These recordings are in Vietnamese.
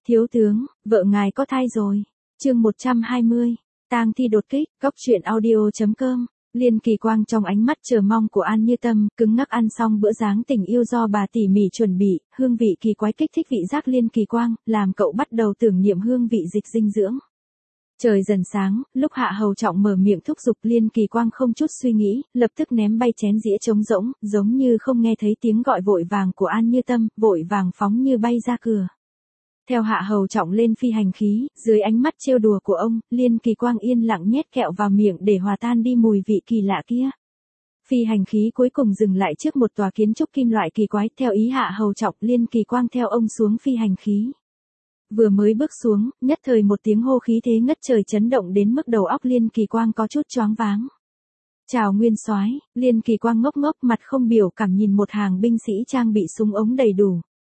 Thiếu tướng, vợ ngài có thai rồi. Chương 120. Tang thi đột kích. Góc truyện audio.com. Liên Kỳ Quang trong ánh mắt chờ mong của An Như Tâm, cứng ngắc ăn xong bữa dáng tình yêu do bà tỉ mỉ chuẩn bị, hương vị kỳ quái kích thích vị giác Liên Kỳ Quang, làm cậu bắt đầu tưởng niệm hương vị dịch dinh dưỡng. Trời dần sáng, lúc Hạ Hầu Trọng mở miệng thúc giục, Liên Kỳ Quang không chút suy nghĩ, lập tức ném bay chén dĩa trống rỗng, giống như không nghe thấy tiếng gọi vội vàng của An Như Tâm, vội vàng phóng như bay ra cửa. Theo Hạ Hầu Trọng lên phi hành khí, dưới ánh mắt trêu đùa của ông, Liên Kỳ Quang yên lặng nhét kẹo vào miệng để hòa tan đi mùi vị kỳ lạ kia. Phi hành khí cuối cùng dừng lại trước một tòa kiến trúc kim loại kỳ quái, theo ý Hạ Hầu Trọng, Liên Kỳ Quang theo ông xuống phi hành khí. Vừa mới bước xuống, nhất thời một tiếng hô khí thế ngất trời chấn động đến mức đầu óc Liên Kỳ Quang có chút choáng váng. Chào Nguyên Soái. Liên Kỳ Quang ngốc ngốc mặt không biểu cảm nhìn một hàng binh sĩ trang bị súng ống đầy đủ.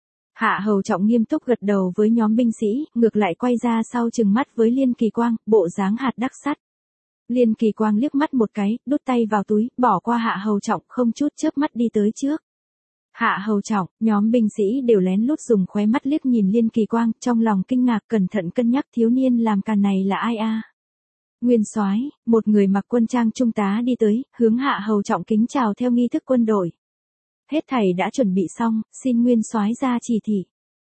Hạ Hầu Trọng nghiêm túc gật đầu với nhóm binh sĩ, ngược lại quay ra sau trừng mắt với Liên Kỳ Quang, bộ dáng hạt đắc sắt. Liên Kỳ Quang liếc mắt một cái, đút tay vào túi, bỏ qua Hạ Hầu Trọng, không chút chớp mắt đi tới trước. Hạ Hầu Trọng, nhóm binh sĩ đều lén lút dùng khóe mắt liếc nhìn Liên Kỳ Quang, trong lòng kinh ngạc cẩn thận cân nhắc thiếu niên làm càn này là ai a? Nguyên Soái, một người mặc quân trang trung tá đi tới, hướng Hạ Hầu Trọng kính chào theo nghi thức quân đội. Hết thảy đã chuẩn bị xong, xin Nguyên Soái ra chỉ thị.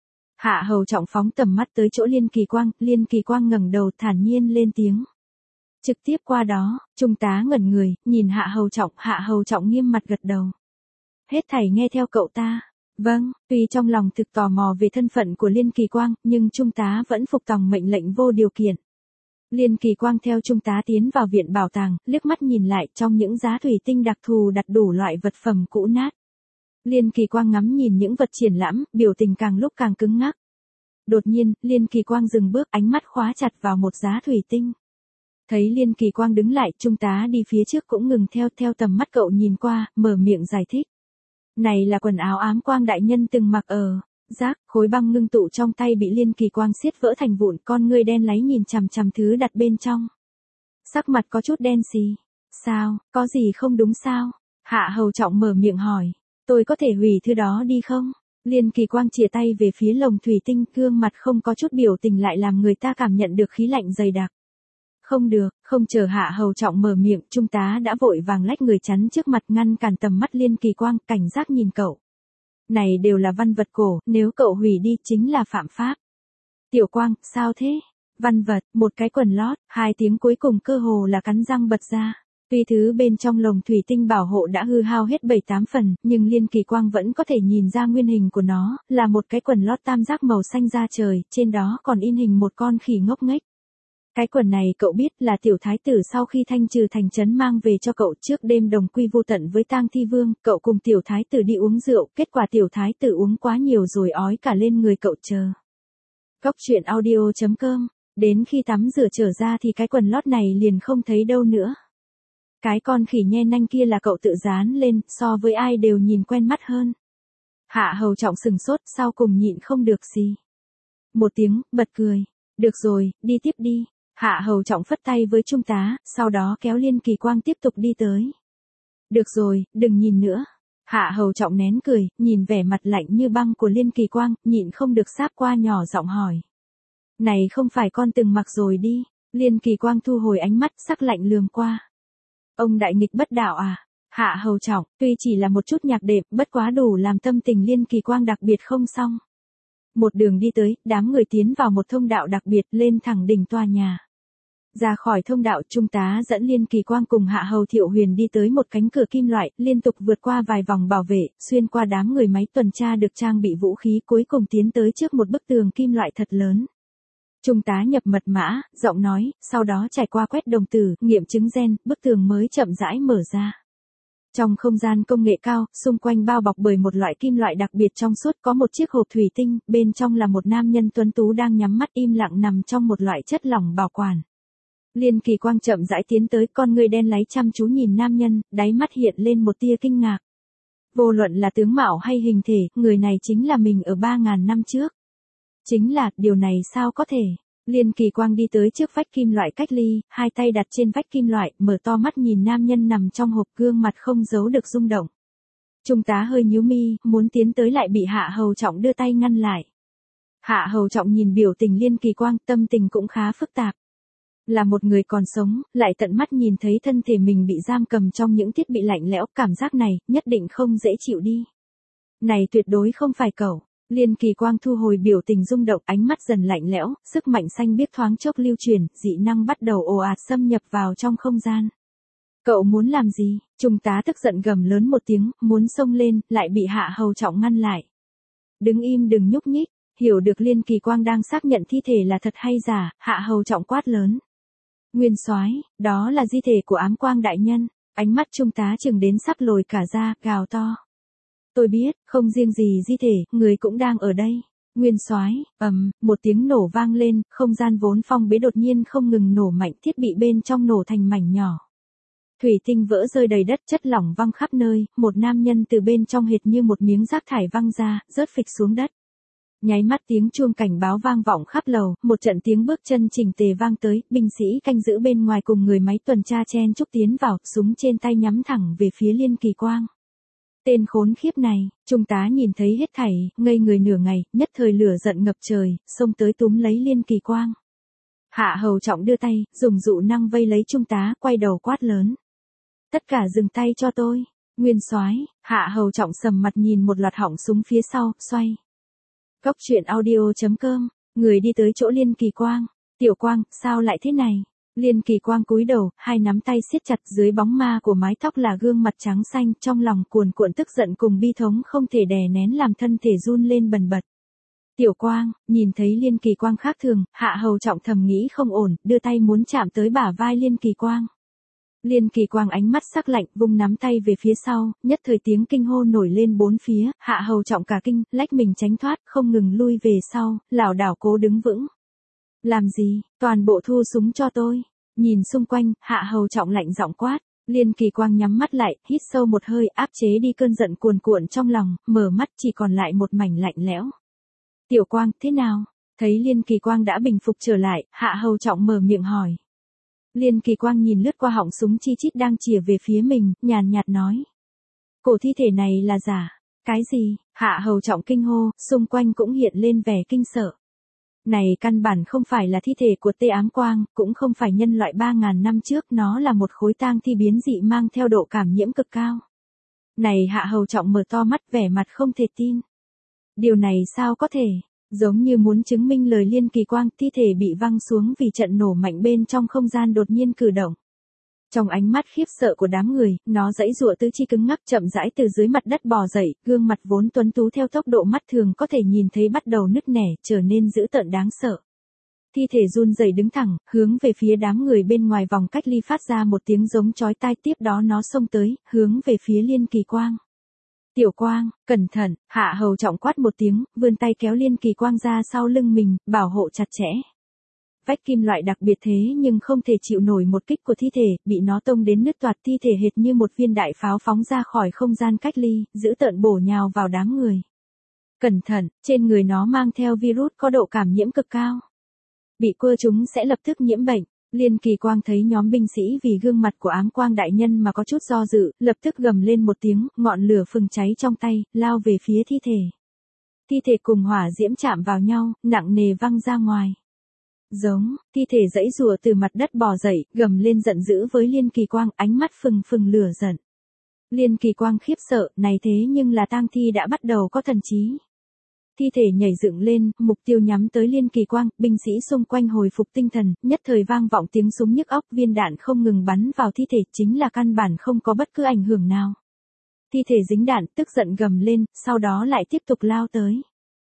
Hạ Hầu Trọng phóng tầm mắt tới chỗ Liên Kỳ Quang ngẩng đầu thản nhiên lên tiếng. Trực tiếp qua đó, trung tá ngẩn người, nhìn Hạ Hầu Trọng nghiêm mặt gật đầu. Hết thảy nghe theo cậu ta. Vâng, tuy trong lòng thực tò mò về thân phận của Liên Kỳ Quang, nhưng trung tá vẫn phục tòng mệnh lệnh vô điều kiện. Liên Kỳ Quang theo trung tá tiến vào viện bảo tàng, liếc mắt nhìn lại trong những giá thủy tinh đặc thù đặt đủ loại vật phẩm cũ nát. Liên Kỳ Quang ngắm nhìn những vật triển lãm, biểu tình càng lúc càng cứng ngắc. Đột nhiên, Liên Kỳ Quang dừng bước, ánh mắt khóa chặt vào một giá thủy tinh. Thấy Liên Kỳ Quang đứng lại, trung tá đi phía trước cũng ngừng theo tầm mắt cậu nhìn qua, mở miệng giải thích. Này là quần áo ám quang đại nhân từng mặc ở. Rác, khối băng ngưng tụ trong tay bị Liên Kỳ Quang xiết vỡ thành vụn, con ngươi đen láy nhìn chằm chằm thứ đặt bên trong. Sắc mặt có chút đen xì. Sao, có gì không đúng sao? Hạ Hầu Trọng mở miệng hỏi. Tôi có thể hủy thứ đó đi không? Liên Kỳ Quang chìa tay về phía lồng thủy tinh, gương mặt không có chút biểu tình lại làm người ta cảm nhận được khí lạnh dày đặc. Không được, không chờ Hạ Hầu Trọng mở miệng, trung tá đã vội vàng lách người chắn trước mặt ngăn cản tầm mắt Liên Kỳ Quang, cảnh giác nhìn cậu. Này đều là văn vật cổ, nếu cậu hủy đi chính là phạm pháp. Tiểu Quang, sao thế? Văn vật, một cái quần lót, hai tiếng cuối cùng cơ hồ là cắn răng bật ra. Tuy thứ bên trong lồng thủy tinh bảo hộ đã hư hao hết 7-8 phần, nhưng Liên Kỳ Quang vẫn có thể nhìn ra nguyên hình của nó, là một cái quần lót tam giác màu xanh da trời, trên đó còn in hình một con khỉ ngốc nghếch. Cái quần này cậu biết là tiểu thái tử sau khi thanh trừ thành trấn mang về cho cậu trước đêm đồng quy vu tận với Tang Thi Vương, cậu cùng tiểu thái tử đi uống rượu, kết quả tiểu thái tử uống quá nhiều rồi ói cả lên người cậu chờ. Góc truyện audio.com, đến khi tắm rửa trở ra thì cái quần lót này liền không thấy đâu nữa. Cái con khỉ nhe nanh kia là cậu tự dán lên, so với ai đều nhìn quen mắt hơn. Hạ Hầu Trọng sừng sốt, sau cùng nhịn không được gì. Một tiếng, bật cười. Được rồi, đi tiếp đi. Hạ Hầu Trọng phất tay với trung tá, sau đó kéo Liên Kỳ Quang tiếp tục đi tới. Được rồi, đừng nhìn nữa. Hạ Hầu Trọng nén cười, nhìn vẻ mặt lạnh như băng của Liên Kỳ Quang, nhịn không được sáp qua nhỏ giọng hỏi. Này không phải con từng mặc rồi đi. Liên Kỳ Quang thu hồi ánh mắt, sắc lạnh lườm qua. Ông đại nghịch bất đạo à? Hạ Hầu Trọng, tuy chỉ là một chút nhạc đệm, bất quá đủ làm tâm tình Liên Kỳ Quang đặc biệt không xong. Một đường đi tới, đám người tiến vào một thông đạo đặc biệt lên thẳng đỉnh tòa nhà. Ra khỏi thông đạo, trung tá dẫn Liên Kỳ Quang cùng Hạ Hầu Thiệu Huyền đi tới một cánh cửa kim loại, liên tục vượt qua vài vòng bảo vệ, xuyên qua đám người máy tuần tra được trang bị vũ khí, cuối cùng tiến tới trước một bức tường kim loại thật lớn. Trung tá nhập mật mã, giọng nói, sau đó trải qua quét đồng tử, nghiệm chứng gen, bức tường mới chậm rãi mở ra. Trong không gian công nghệ cao, xung quanh bao bọc bởi một loại kim loại đặc biệt trong suốt, có một chiếc hộp thủy tinh, bên trong là một nam nhân tuấn tú đang nhắm mắt im lặng nằm trong một loại chất lỏng bảo quản. Liên Kỳ Quang chậm rãi tiến tới, con người đen láy chăm chú nhìn nam nhân, đáy mắt hiện lên một tia kinh ngạc. Vô luận là tướng mạo hay hình thể, người này chính là mình ở 3.000 năm trước. Chính là, điều này sao có thể? Liên Kỳ Quang đi tới trước vách kim loại cách ly, hai tay đặt trên vách kim loại, mở to mắt nhìn nam nhân nằm trong hộp, gương mặt không giấu được rung động. Trung tá hơi nhíu mi, muốn tiến tới lại bị Hạ Hầu Trọng đưa tay ngăn lại. Hạ Hầu Trọng nhìn biểu tình Liên Kỳ Quang, tâm tình cũng khá phức tạp. Là một người còn sống, lại tận mắt nhìn thấy thân thể mình bị giam cầm trong những thiết bị lạnh lẽo, cảm giác này, nhất định không dễ chịu đi. Này tuyệt đối không phải cậu. Liên Kỳ Quang thu hồi biểu tình rung động, ánh mắt dần lạnh lẽo, sức mạnh xanh biếc thoáng chốc lưu truyền, dị năng bắt đầu ồ ạt xâm nhập vào trong không gian. Cậu muốn làm gì? Trung tá tức giận gầm lớn một tiếng, muốn xông lên, lại bị Hạ Hầu Trọng ngăn lại. Đứng im đừng nhúc nhích. Hiểu được Liên Kỳ Quang đang xác nhận thi thể là thật hay giả, Hạ Hầu Trọng quát lớn. Nguyên soái, đó là di thể của Ám Quang đại nhân. Ánh mắt Trung tá chừng đến sắp lồi cả ra, gào to. Tôi biết, không riêng gì di thể, người cũng đang ở đây. Nguyên soái, một tiếng nổ vang lên, không gian vốn phong bế đột nhiên không ngừng nổ mạnh, thiết bị bên trong nổ thành mảnh nhỏ. Thủy tinh vỡ rơi đầy đất, chất lỏng văng khắp nơi, một nam nhân từ bên trong hệt như một miếng rác thải văng ra, rớt phịch xuống đất. Nháy mắt tiếng chuông cảnh báo vang vọng khắp lầu, một trận tiếng bước chân chỉnh tề vang tới, binh sĩ canh giữ bên ngoài cùng người máy tuần tra chen chúc tiến vào, súng trên tay nhắm thẳng về phía Liên Kỳ Quang. Tên khốn khiếp này, Trung tá nhìn thấy hết thảy, ngây người nửa ngày, nhất thời lửa giận ngập trời, xông tới túm lấy Liên Kỳ Quang. Hạ Hầu Trọng đưa tay, dùng dụ năng vây lấy Trung tá, quay đầu quát lớn. Tất cả dừng tay cho tôi. Nguyên soái, Hạ Hầu Trọng sầm mặt nhìn một loạt họng súng phía sau, xoay. Góc truyện audio.com, người đi tới chỗ Liên Kỳ Quang. Tiểu Quang, sao lại thế này? Liên Kỳ Quang cúi đầu, hai nắm tay siết chặt, dưới bóng ma của mái tóc là gương mặt trắng xanh, trong lòng cuồn cuộn tức giận cùng bi thống không thể đè nén làm thân thể run lên bần bật. Tiểu Quang, nhìn thấy Liên Kỳ Quang khác thường, Hạ Hầu Trọng thầm nghĩ không ổn, đưa tay muốn chạm tới bả vai Liên Kỳ Quang. Liên Kỳ Quang ánh mắt sắc lạnh, vung nắm tay về phía sau, nhất thời tiếng kinh hô nổi lên bốn phía, Hạ Hầu Trọng cả kinh, lách mình tránh thoát, không ngừng lui về sau, lảo đảo cố đứng vững. Làm gì, toàn bộ thu súng cho tôi. Nhìn xung quanh, Hạ Hầu Trọng lạnh giọng quát. Liên Kỳ Quang nhắm mắt lại, hít sâu một hơi, áp chế đi cơn giận cuồn cuộn trong lòng, mở mắt chỉ còn lại một mảnh lạnh lẽo. Tiểu Quang, thế nào? Thấy Liên Kỳ Quang đã bình phục trở lại, Hạ Hầu Trọng mở miệng hỏi. Liên Kỳ Quang nhìn lướt qua họng súng chi chít đang chìa về phía mình, nhàn nhạt nói. Cổ thi thể này là giả. Cái gì? Hạ Hầu Trọng kinh hô, xung quanh cũng hiện lên vẻ kinh sợ. Này căn bản không phải là thi thể của Tê Ám Quang, cũng không phải nhân loại 3.000 năm trước, nó là một khối tang thi biến dị mang theo độ cảm nhiễm cực cao. Này Hạ Hầu Trọng mở to mắt vẻ mặt không thể tin. Điều này sao có thể? Giống như muốn chứng minh lời Liên Kỳ Quang, thi thể bị văng xuống vì trận nổ mạnh bên trong không gian đột nhiên cử động. Trong ánh mắt khiếp sợ của đám người, nó giãy giụa tứ chi cứng ngắc chậm rãi từ dưới mặt đất bò dậy, gương mặt vốn tuấn tú theo tốc độ mắt thường có thể nhìn thấy bắt đầu nứt nẻ, trở nên dữ tợn đáng sợ. Thi thể run rẩy đứng thẳng, hướng về phía đám người bên ngoài vòng cách ly phát ra một tiếng giống chói tai, tiếp đó nó xông tới, hướng về phía Liên Kỳ Quang. Tiểu Quang, cẩn thận, Hạ Hầu Trọng quát một tiếng, vươn tay kéo Liên Kỳ Quang ra sau lưng mình, bảo hộ chặt chẽ. Vách kim loại đặc biệt thế nhưng không thể chịu nổi một kích của thi thể, bị nó tông đến nứt toạc, thi thể hệt như một viên đại pháo phóng ra khỏi không gian cách ly, giữ tợn bổ nhào vào đám người. Cẩn thận, trên người nó mang theo virus có độ cảm nhiễm cực cao. Bị quơ chúng sẽ lập tức nhiễm bệnh. Liên Kỳ Quang thấy nhóm binh sĩ vì gương mặt của Ám Quang đại nhân mà có chút do dự, lập tức gầm lên một tiếng, ngọn lửa phừng cháy trong tay, lao về phía thi thể. Thi thể cùng hỏa diễm chạm vào nhau, nặng nề văng ra ngoài. Giống, thi thể giãy giụa từ mặt đất bò dậy, gầm lên giận dữ với Liên Kỳ Quang, ánh mắt phừng phừng lửa giận. Liên Kỳ Quang khiếp sợ, này thế nhưng là tang thi đã bắt đầu có thần trí. Thi thể nhảy dựng lên, mục tiêu nhắm tới Liên Kỳ Quang, binh sĩ xung quanh hồi phục tinh thần, nhất thời vang vọng tiếng súng nhức óc, viên đạn không ngừng bắn vào thi thể, chính là căn bản không có bất cứ ảnh hưởng nào. Thi thể dính đạn, tức giận gầm lên, sau đó lại tiếp tục lao tới.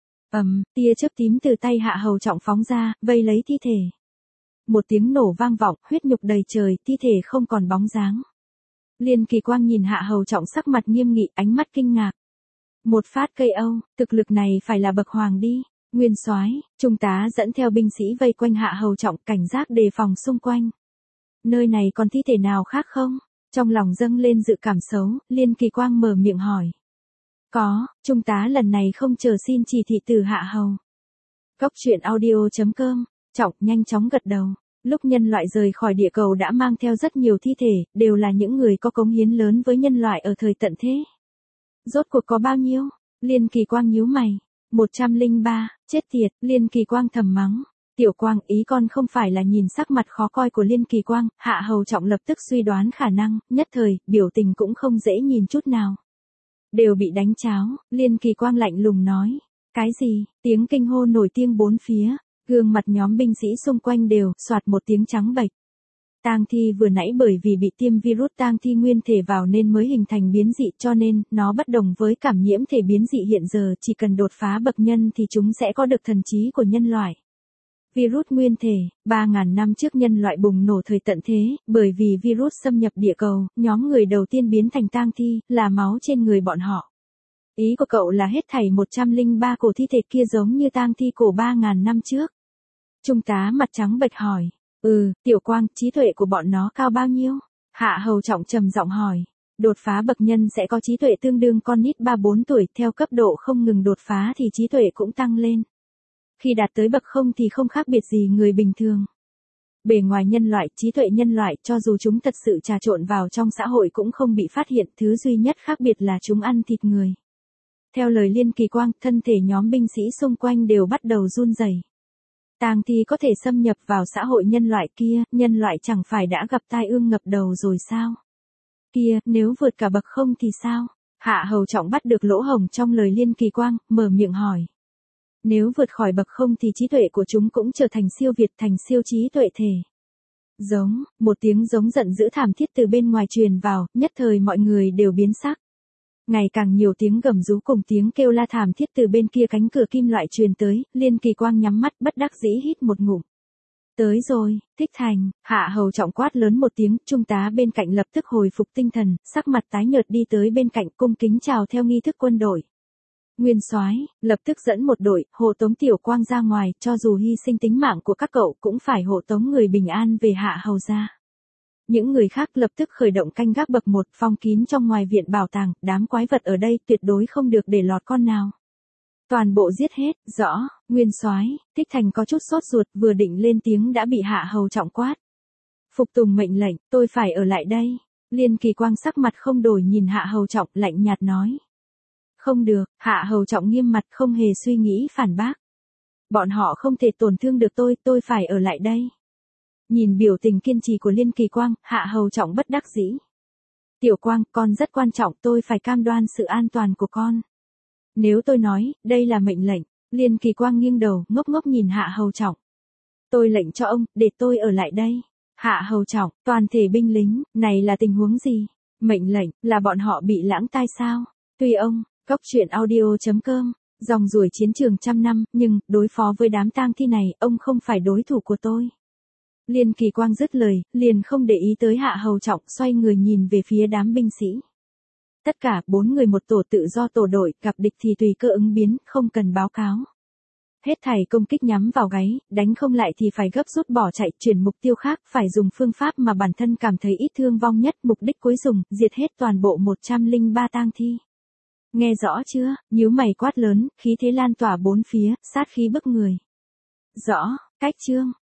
Tia chớp tím từ tay Hạ Hầu Trọng phóng ra, vây lấy thi thể. Một tiếng nổ vang vọng, huyết nhục đầy trời, thi thể không còn bóng dáng. Liên Kỳ Quang nhìn Hạ Hầu Trọng sắc mặt nghiêm nghị, ánh mắt kinh ngạc. Một phát KO, thực lực này phải là bậc hoàng đi. Nguyên soái, Trung tá dẫn theo binh sĩ vây quanh Hạ Hầu Trọng, cảnh giác đề phòng xung quanh. Nơi này còn thi thể nào khác không? Trong lòng dâng lên dự cảm xấu, Liên Kỳ Quang mở miệng hỏi. Có, Trung tá lần này không chờ xin chỉ thị từ Hạ Hầu. Góc truyện audio.com, Trọng nhanh chóng gật đầu. Lúc nhân loại rời khỏi địa cầu đã mang theo rất nhiều thi thể, đều là những người có cống hiến lớn với nhân loại ở thời tận thế. Rốt cuộc có bao nhiêu? Liên Kỳ Quang nhíu mày. 103, chết tiệt, Liên Kỳ Quang thầm mắng. Tiểu Quang, ý con không phải là nhìn sắc mặt khó coi của Liên Kỳ Quang, Hạ Hầu Trọng lập tức suy đoán khả năng, nhất thời, biểu tình cũng không dễ nhìn chút nào. Đều bị đánh cháo, Liên Kỳ Quang lạnh lùng nói. Cái gì, tiếng kinh hô nổi tiếng bốn phía, gương mặt nhóm binh sĩ xung quanh đều, soạt một tiếng trắng bệch. Tang thi vừa nãy bởi vì bị tiêm virus tang thi nguyên thể vào nên mới hình thành biến dị, cho nên, nó bất đồng với cảm nhiễm thể biến dị hiện giờ, chỉ cần đột phá bậc nhân thì chúng sẽ có được thần trí của nhân loại. Virus nguyên thể, 3.000 năm trước nhân loại bùng nổ thời tận thế, bởi vì virus xâm nhập địa cầu, nhóm người đầu tiên biến thành tang thi, là máu trên người bọn họ. Ý của cậu là hết thảy 103 cổ thi thể kia giống như tang thi cổ 3.000 năm trước. Trung tá mặt trắng bệch hỏi. Tiểu Quang, trí tuệ của bọn nó cao bao nhiêu? Hạ Hầu Trọng trầm giọng hỏi. Đột phá bậc nhân sẽ có trí tuệ tương đương con nít 3-4 tuổi, theo cấp độ không ngừng đột phá thì trí tuệ cũng tăng lên. Khi đạt tới bậc không thì không khác biệt gì người bình thường. Bề ngoài nhân loại, trí tuệ nhân loại, cho dù chúng thật sự trà trộn vào trong xã hội cũng không bị phát hiện, thứ duy nhất khác biệt là chúng ăn thịt người. Theo lời Liên Kỳ Quang, thân thể nhóm binh sĩ xung quanh đều bắt đầu run rẩy. Tang thi có thể xâm nhập vào xã hội nhân loại kia, nhân loại chẳng phải đã gặp tai ương ngập đầu rồi sao? Kia, nếu vượt cả bậc không thì sao? Hạ Hầu Trọng bắt được lỗ hổng trong lời Liên Kỳ Quang, mở miệng hỏi. Nếu vượt khỏi bậc không thì trí tuệ của chúng cũng trở thành siêu việt, thành siêu trí tuệ thể. Giống, một tiếng giống giận dữ thảm thiết từ bên ngoài truyền vào, nhất thời mọi người đều biến sắc. Ngày càng nhiều tiếng gầm rú cùng tiếng kêu la thảm thiết từ bên kia cánh cửa kim loại truyền tới, Liên Kỳ Quang nhắm mắt bất đắc dĩ hít một ngụm. Tới rồi, Thích Thành, Hạ Hầu Trọng quát lớn một tiếng, trung tá bên cạnh lập tức hồi phục tinh thần, sắc mặt tái nhợt đi tới bên cạnh cung kính chào theo nghi thức quân đội. Nguyên soái, lập tức dẫn một đội, hộ tống Tiểu Quang ra ngoài, cho dù hy sinh tính mạng của các cậu cũng phải hộ tống người bình an về Hạ Hầu gia. Những người khác lập tức khởi động canh gác bậc 1, phong kín trong ngoài viện bảo tàng, đám quái vật ở đây tuyệt đối không được để lọt con nào. Toàn bộ giết hết, rõ, Nguyên soái, Thích Thành có chút sốt ruột, vừa định lên tiếng đã bị Hạ Hầu Trọng quát. Phục tùng mệnh lệnh, tôi phải ở lại đây. Liên Kỳ Quang sắc mặt không đổi nhìn Hạ Hầu Trọng, lạnh nhạt nói. Không được, Hạ Hầu Trọng nghiêm mặt không hề suy nghĩ phản bác. Bọn họ không thể tổn thương được tôi phải ở lại đây. Nhìn biểu tình kiên trì của Liên Kỳ Quang, Hạ Hầu Trọng bất đắc dĩ. Tiểu Quang, con rất quan trọng, tôi phải cam đoan sự an toàn của con. Nếu tôi nói, đây là mệnh lệnh, Liên Kỳ Quang nghiêng đầu, ngốc ngốc nhìn Hạ Hầu Trọng. Tôi lệnh cho ông, để tôi ở lại đây. Hạ Hầu Trọng, toàn thể binh lính, này là tình huống gì? Mệnh lệnh, là bọn họ bị lãng tai sao? Tuy ông, Cốc truyện audio.com, dòng ruổi chiến trường trăm năm, nhưng, đối phó với đám tang thi này, ông không phải đối thủ của tôi. Liên Kỳ Quang dứt lời, liền không để ý tới Hạ Hầu Trọng, xoay người nhìn về phía đám binh sĩ. Tất cả 4 người một tổ tự do tổ đội, gặp địch thì tùy cơ ứng biến, không cần báo cáo. Hết thảy công kích nhắm vào gáy, đánh không lại thì phải gấp rút bỏ chạy, chuyển mục tiêu khác, phải dùng phương pháp mà bản thân cảm thấy ít thương vong nhất, mục đích cuối cùng, diệt hết toàn bộ 103 tang thi. Nghe rõ chưa, nhíu mày quát lớn, khí thế lan tỏa bốn phía, sát khí bức người. Rõ, cách chương.